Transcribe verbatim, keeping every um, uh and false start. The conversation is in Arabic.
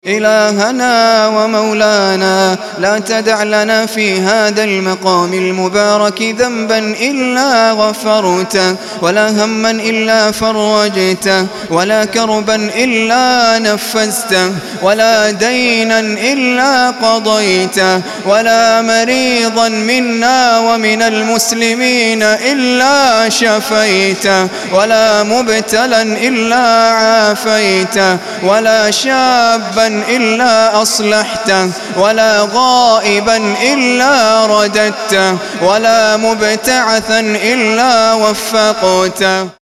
إلهنا ومولانا، لا تدع لنا في هذا المقام المبارك ذنبا إلا غفرته، ولا هما إلا فرجته، ولا كربا إلا نفذته، ولا دينا إلا قضيته، ولا مريضا منا ومن المسلمين إلا شفيته، ولا مبتلا إلا عافيته، ولا شابا إلا أصلحته، ولا غائبا إلا رددته، ولا مبتعثا إلا وفقته.